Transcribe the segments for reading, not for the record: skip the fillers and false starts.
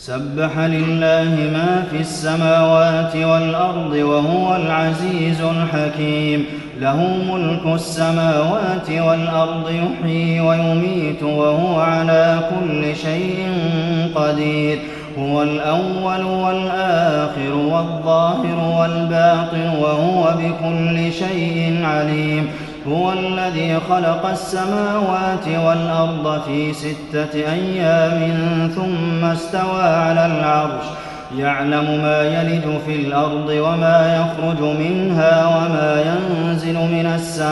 سبح لله ما في السماوات والأرض وهو العزيز الحكيم له ملك السماوات والأرض يحيي ويميت وهو على كل شيء قدير هو الأول والآخر والظاهر والباطن وهو بكل شيء عليم هو الذي خلق السماوات والأرض في 6 أيام ثم استوى على العرش يعلم ما يلج في الأرض وما يخرج منها وما ينزل من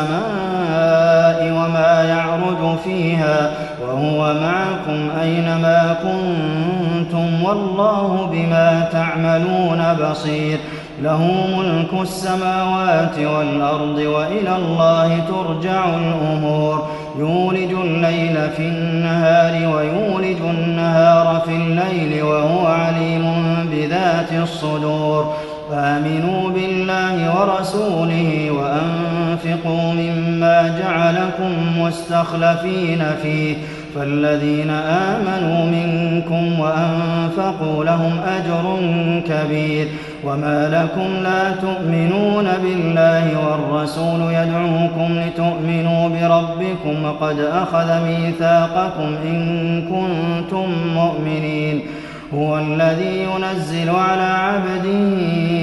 السماء وما يعرج فيها وهو معكم أينما كنتم والله بما تعملون بصير له ملك السماوات والأرض وإلى الله ترجع الأمور يولج الليل في النهار ويولج النهار في الليل وهو عليم بذات الصدور آمنوا بالله ورسوله وأنفقوا مما جعلكم مستخلفين فيه فالذين آمنوا منكم وأنفقوا لهم أجر كبير وما لكم لا تؤمنون بالله والرسول يدعوكم لتؤمنوا بربكم وقد أخذ ميثاقكم إن كنتم مؤمنين هو الذي ينزل على عبده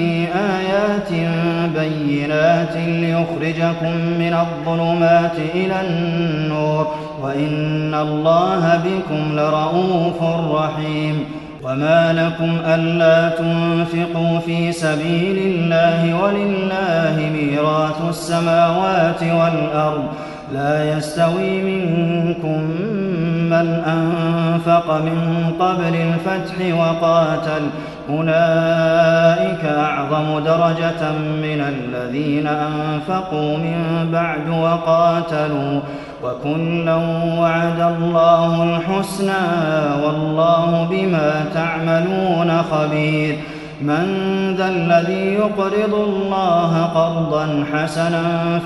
آيات بينات ليخرجكم من الظلمات إلى النور وإن الله بكم لرءوف رحيم وما لكم ألا تنفقوا في سبيل الله ولله ميراث السماوات والأرض لا يستوي منكم من أنفق من قبل الفتح وقاتل أولئك أعظم درجة من الذين أنفقوا من بعد وقاتلوا وكلا وعد الله الحسنى والله بما تعملون خبير من ذا الذي يقرض الله قرضا حسنا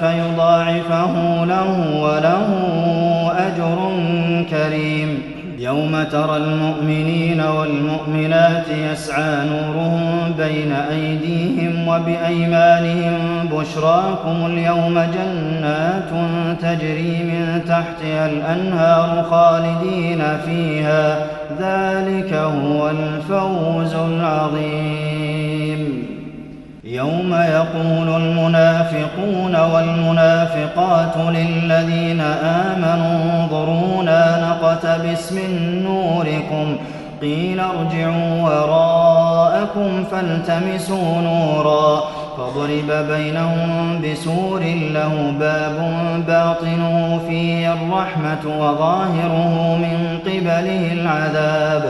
فيضاعفه له وله أجر كريم يوم ترى المؤمنين والمؤمنات يسعى نورهم بين أيديهم وبأيمانهم بشراكم اليوم جنات تجري من تحتها الأنهار خالدين فيها ذلك هو الفوز العظيم يوم يقول المنافقون والمنافقات للذين آمنوا انظرونا نقتبس من نوركم قيل ارجعوا وراءكم فالتمسوا نورا فضرب بينهم بسور له باب باطنه فيه الرحمة وظاهره من قبله العذاب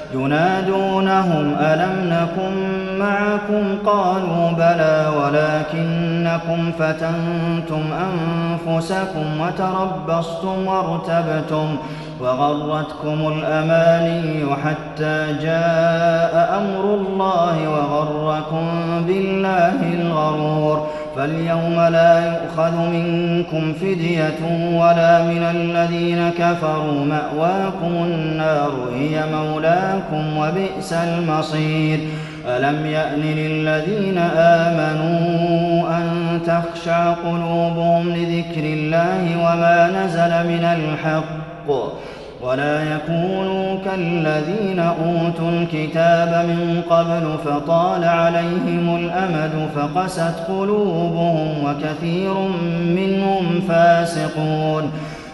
ينادونهم ألم نكن معكم قالوا بلى ولكنكم فتنتم أنفسكم وتربصتم وارتبتم وغرتكم الأماني حتى جاء أمر الله وغركم بالله الغرور فاليوم لا يؤخذ منكم فدية ولا من الذين كفروا مأواكم النار هي مولاكم وبئس المصير ألم يأن للذين آمنوا أن تخشع قلوبهم لذكر الله وما نزل من الحق ولا يكونوا كالذين أوتوا الكتاب من قبل فطال عليهم الأمد فقست قلوبهم وكثير منهم فاسقون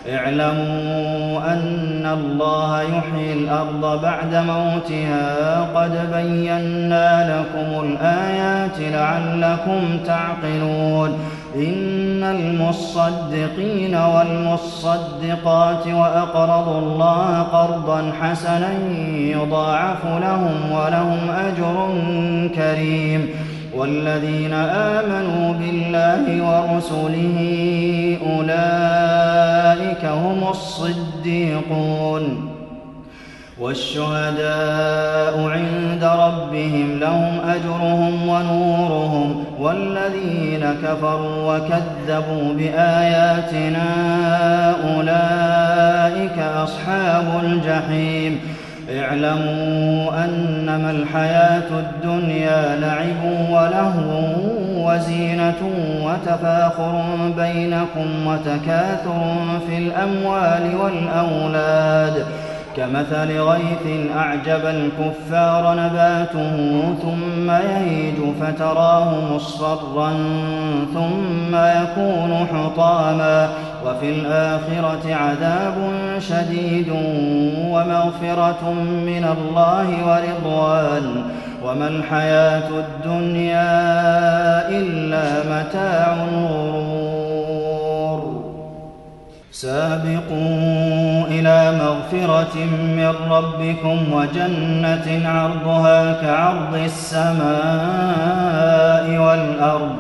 اعلموا أن الله يحيي الأرض بعد موتها قد بينا لكم الآيات لعلكم تعقلون إن المصدقين والمصدقات وأقرضوا الله قرضا حسنا يضاعف لهم ولهم أجر كريم والذين آمنوا بالله ورسله أولئك هم الصديقون والشهداء عند ربهم لهم أجرهم ونورهم والذين كفروا وكذبوا بآياتنا أولئك أصحاب الجحيم اعلموا أن إنما الحياة الدنيا لعب ولهو وزينة وتفاخر بينكم وتكاثر في الأموال والأولاد كمثل غيث أعجب الكفار نباته ثم يهيج فتراه مصفرا ثم يكون حطاما وفي الآخرة عذاب شديد ومغفرة من الله ورضوان وما الحياة الدنيا إلا متاع الغرور. سابقوا إلى مغفرة من ربكم وجنة عرضها كعرض السماء والأرض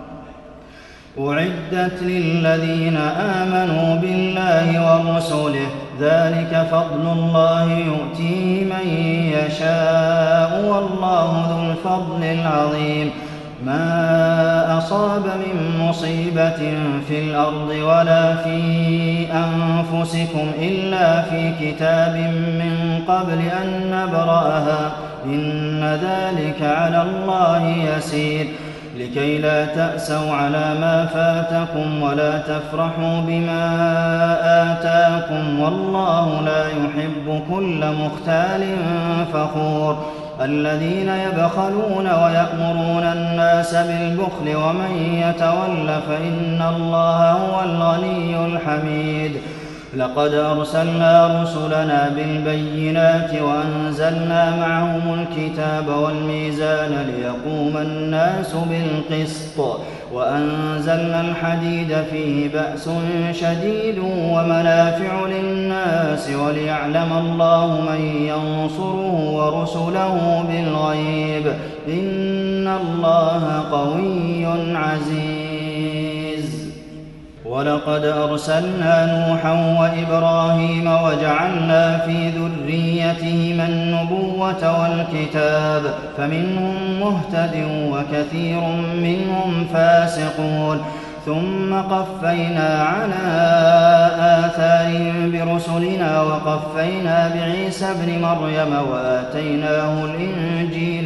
أعدت للذين آمنوا بالله ورسله ذلك فضل الله يؤتيه من يشاء والله ذو الفضل العظيم. ما أصاب من مصيبة في الأرض ولا في أنفسكم إلا في كتاب من قبل أن نبرأها إن ذلك على الله يسير لكي لا تأسوا على ما فاتكم ولا تفرحوا بما آتاكم والله لا يحب كل مختال فخور. الذين يبخلون ويأمرون الناس بالبخل ومن يتول فإن الله هو الغني الحميد. لقد أرسلنا رسلنا بالبينات وأنزلنا معهم الكتاب والميزان ليقوم الناس بالقسط وأنزلنا الحديد فيه بأس شديد ومنافع للناس وليعلم الله من ينصره ورسله بالغيب إن الله قوي عزيز. ولقد أرسلنا نوحا وإبراهيم وجعلنا في ذريتهما النبوة والكتاب فمنهم مهتد وكثير منهم فاسقون ثم قفينا على آثارهم برسلنا وقفينا بعيسى ابن مريم وآتيناه الإنجيل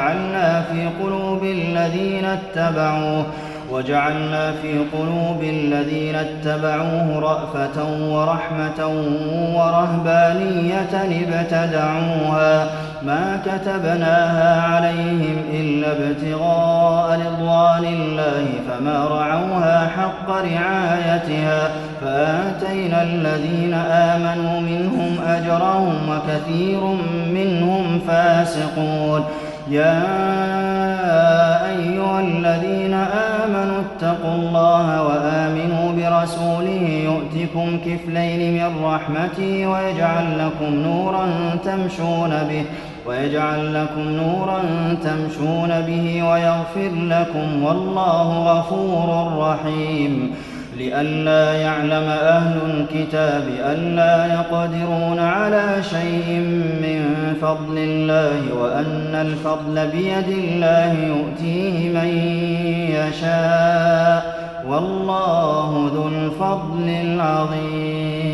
وجعلنا في قلوب الذين اتبعوه رأفة ورحمة ورهبانية ابتدعوها ما كتبناها عليهم إلا ابتغاء رضوان الله فما رعوها حق رعايتها فآتينا الذين آمنوا منهم أجرهم وكثير منهم فاسقون. يا أيها الذين آمنوا اتقوا الله وآمنوا برسوله يؤتكم كفلين من رحمته ويجعل لكم نورا تمشون به ويغفر لكم والله غفور رحيم. لئلا يعلم أهل الكتاب ألا يقدرون على شيء من فضل الله وأن الفضل بيد الله يؤتيه من يشاء والله ذو الفضل العظيم.